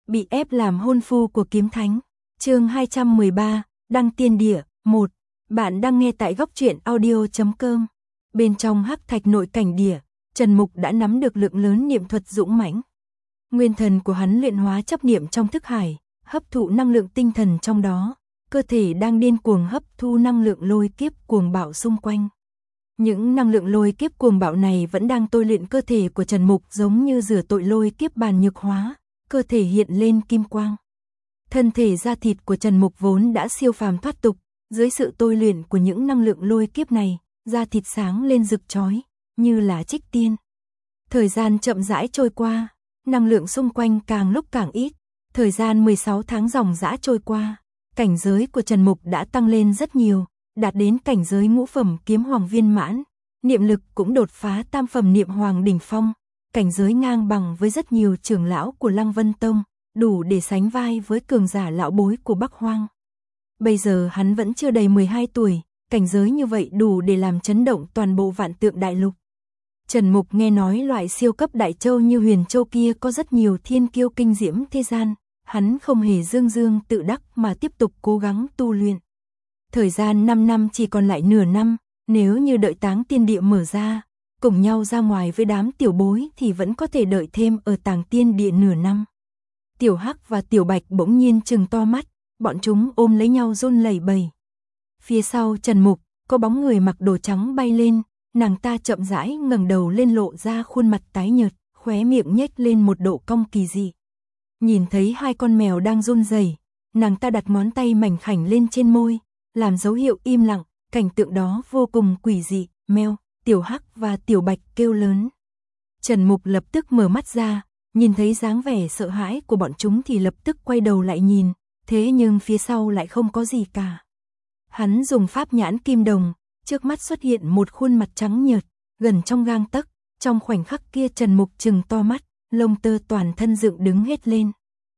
Bị ép làm hôn phu của kiếm thánh. Chương 213, Đăng Tiên Địa 1. Bạn đang nghe tại góc truyện audio.com. Bên trong hắc thạch nội cảnh địa, Trần Mục đã nắm được lượng lớn niệm thuật dũng mãnh. Nguyên thần của hắn luyện hóa chấp niệm trong thức hải, hấp thụ năng lượng tinh thần trong đó, cơ thể đang điên cuồng hấp thu năng lượng lôi kiếp cuồng bạo xung quanh. Những năng lượng lôi kiếp cuồng bạo này vẫn đang tôi luyện cơ thể của Trần Mục, giống như rửa tội lôi kiếp bàn nhược hóa, cơ thể hiện lên kim quang. Thân thể da thịt của Trần Mục vốn đã siêu phàm thoát tục, dưới sự tôi luyện của những năng lượng lôi kiếp này, da thịt sáng lên rực chói, như là trích tiên. Thời gian chậm rãi trôi qua, năng lượng xung quanh càng lúc càng ít, thời gian 16 tháng ròng rã trôi qua, cảnh giới của Trần Mục đã tăng lên rất nhiều, đạt đến cảnh giới ngũ phẩm kiếm hoàng viên mãn, niệm lực cũng đột phá tam phẩm niệm hoàng đỉnh phong, cảnh giới ngang bằng với rất nhiều trưởng lão của Lăng Vân Tông, đủ để sánh vai với cường giả lão bối của Bắc Hoang. Bây giờ hắn vẫn chưa đầy 12 tuổi, cảnh giới như vậy đủ để làm chấn động toàn bộ Vạn Tượng Đại Lục. Trần Mục nghe nói loại siêu cấp đại châu như Huyền Châu kia có rất nhiều thiên kiêu kinh diễm thế gian, hắn không hề dương dương tự đắc mà tiếp tục cố gắng tu luyện. Thời gian 5 năm chỉ còn lại nửa năm, nếu như đợi Táng Tiên Địa mở ra, cùng nhau ra ngoài với đám tiểu bối thì vẫn có thể đợi thêm ở Táng Tiên Địa nửa năm. Tiểu Hắc và Tiểu Bạch bỗng nhiên trừng to mắt, bọn chúng ôm lấy nhau run lẩy bẩy. Phía sau Trần Mục, có bóng người mặc đồ trắng bay lên, nàng ta chậm rãi ngẩng đầu lên lộ ra khuôn mặt tái nhợt, khóe miệng nhếch lên một độ cong kỳ dị. Nhìn thấy hai con mèo đang run rẩy, nàng ta đặt ngón tay mảnh khảnh lên trên môi, làm dấu hiệu im lặng, cảnh tượng đó vô cùng quỷ dị. Mèo, Tiểu Hắc và Tiểu Bạch kêu lớn. Trần Mục lập tức mở mắt ra, nhìn thấy dáng vẻ sợ hãi của bọn chúng thì lập tức quay đầu lại nhìn, thế nhưng phía sau lại không có gì cả. Hắn dùng pháp nhãn kim đồng, trước mắt xuất hiện một khuôn mặt trắng nhợt, gần trong gang tấc, trong khoảnh khắc kia Trần Mục trừng to mắt, lông tơ toàn thân dựng đứng hết lên.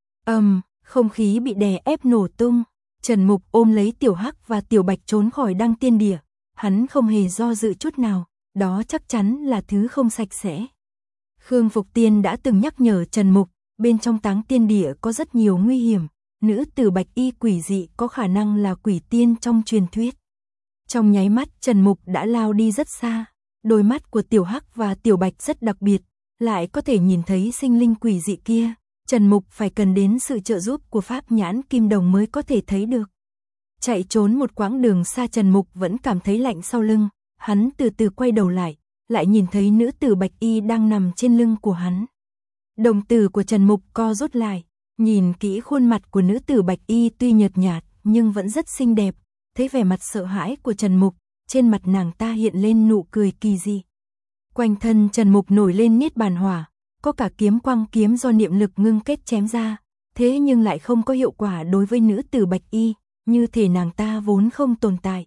Không khí bị đè ép nổ tung, Trần Mục ôm lấy Tiểu Hắc và Tiểu Bạch trốn khỏi Đăng Tiên Địa, hắn không hề do dự chút nào, đó chắc chắn là thứ không sạch sẽ. Khương Phục Tiên đã từng nhắc nhở Trần Mục, bên trong Táng Tiên Địa có rất nhiều nguy hiểm, nữ tử Bạch Y quỷ dị có khả năng là quỷ tiên trong truyền thuyết. Trong nháy mắt Trần Mục đã lao đi rất xa, đôi mắt của Tiểu Hắc và Tiểu Bạch rất đặc biệt, lại có thể nhìn thấy sinh linh quỷ dị kia, Trần Mục phải cần đến sự trợ giúp của pháp nhãn kim đồng mới có thể thấy được. Chạy trốn một quãng đường xa Trần Mục vẫn cảm thấy lạnh sau lưng, hắn từ từ quay đầu lại nhìn thấy nữ tử Bạch Y đang nằm trên lưng của hắn. Đồng tử của Trần Mục co rút lại, nhìn kỹ khuôn mặt của nữ tử Bạch Y tuy nhợt nhạt nhưng vẫn rất xinh đẹp, thấy vẻ mặt sợ hãi của Trần Mục, trên mặt nàng ta hiện lên nụ cười kỳ dị. Quanh thân Trần Mục nổi lên niết bàn hỏa, có cả kiếm quang kiếm do niệm lực ngưng kết chém ra, thế nhưng lại không có hiệu quả đối với nữ tử Bạch Y, như thể nàng ta vốn không tồn tại.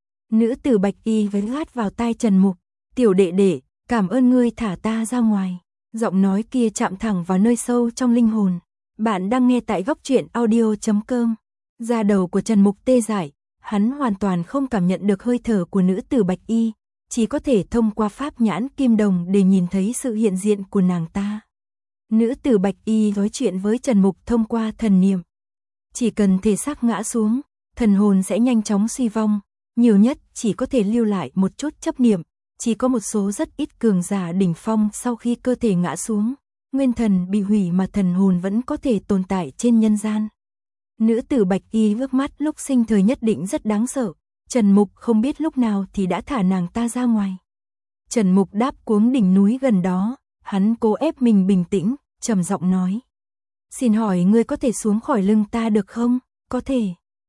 Nữ tử Bạch Y vén gắt vào tai Trần Mục, "Tiểu đệ đệ, cảm ơn ngươi thả ta ra ngoài." Giọng nói kia chạm thẳng vào nơi sâu trong linh hồn. Bạn đang nghe tại góc truyện audio.com. Da đầu của Trần Mục tê dại, hắn hoàn toàn không cảm nhận được hơi thở của nữ tử Bạch Y, chỉ có thể thông qua pháp nhãn kim đồng để nhìn thấy sự hiện diện của nàng ta. Nữ tử Bạch Y nói chuyện với Trần Mục thông qua thần niệm. Chỉ cần thể xác ngã xuống, thần hồn sẽ nhanh chóng suy vong, nhiều nhất chỉ có thể lưu lại một chút chấp niệm, chỉ có một số rất ít cường giả đỉnh phong sau khi cơ thể ngã xuống, nguyên thần bị hủy mà thần hồn vẫn có thể tồn tại trên nhân gian. Nữ tử Bạch Y ngước mắt lúc sinh thời nhất định rất đáng sợ, Trần Mục không biết lúc nào thì đã thả nàng ta ra ngoài. Trần Mục đáp cuống đỉnh núi gần đó, hắn cố ép mình bình tĩnh, trầm giọng nói: "Xin hỏi ngươi có thể xuống khỏi lưng ta được không?" "Có thể."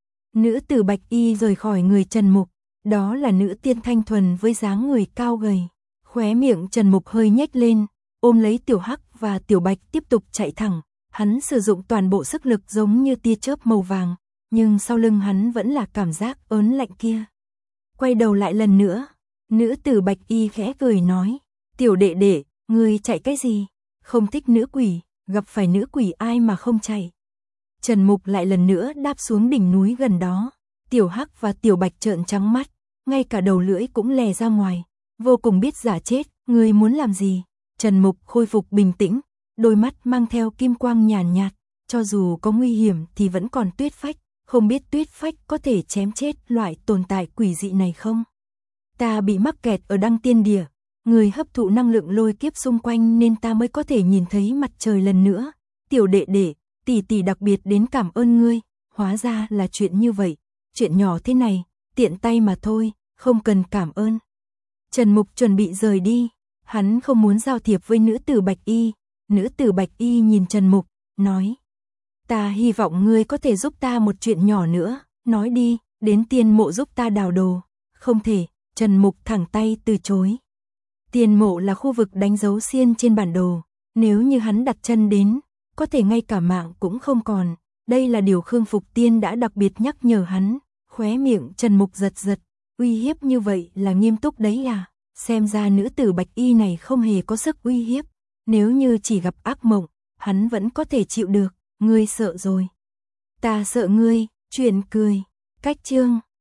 Nữ tử Bạch Y rời khỏi người Trần Mục, đó là nữ tiên thanh thuần với dáng người cao gầy. Khóe miệng Trần Mục hơi nhếch lên, ôm lấy Tiểu Hắc và Tiểu Bạch tiếp tục chạy thẳng, hắn sử dụng toàn bộ sức lực giống như tia chớp màu vàng, nhưng sau lưng hắn vẫn là cảm giác ớn lạnh kia. Quay đầu lại lần nữa, nữ tử Bạch Y khẽ cười nói: "Tiểu đệ đệ, ngươi chạy cái gì? Không thích nữ quỷ, gặp phải nữ quỷ ai mà không chạy." Trần Mục lại lần nữa đáp xuống đỉnh núi gần đó, Tiểu Hắc và Tiểu Bạch trợn trắng mắt, ngay cả đầu lưỡi cũng lè ra ngoài, vô cùng biết giả chết, "Ngươi muốn làm gì?" Trần Mục khôi phục bình tĩnh, đôi mắt mang theo kim quang nhàn nhạt, cho dù có nguy hiểm thì vẫn còn tuyết phách, không biết tuyết phách có thể chém chết loại tồn tại quỷ dị này không? Ta bị mắc kẹt ở Đăng Tiên Địa, người hấp thụ năng lượng lôi kiếp xung quanh nên ta mới có thể nhìn thấy mặt trời lần nữa. Tiểu đệ đệ, tỷ tỷ đặc biệt đến cảm ơn ngươi, hóa ra là chuyện như vậy, chuyện nhỏ thế này, tiện tay mà thôi, không cần cảm ơn. Trần Mục chuẩn bị rời đi, hắn không muốn giao thiệp với nữ tử Bạch Y. Nữ tử Bạch Y nhìn Trần Mục, nói: ta hy vọng ngươi có thể giúp ta một chuyện nhỏ nữa, nói đi, đến tiên mộ giúp ta đào đồ. Không thể, Trần Mục thẳng tay từ chối. Tiên mộ là khu vực đánh dấu xiên trên bản đồ, nếu như hắn đặt chân đến, có thể ngay cả mạng cũng không còn. Đây là điều Khương Phục Tiên đã đặc biệt nhắc nhở hắn. Khóe miệng Trần Mục giật giật, uy hiếp như vậy là nghiêm túc đấy à? Xem ra nữ tử Bạch Y này không hề có sức uy hiếp, nếu như chỉ gặp ác mộng, hắn vẫn có thể chịu được. Ngươi sợ rồi. Ta sợ ngươi, chuyện cười. Cách chương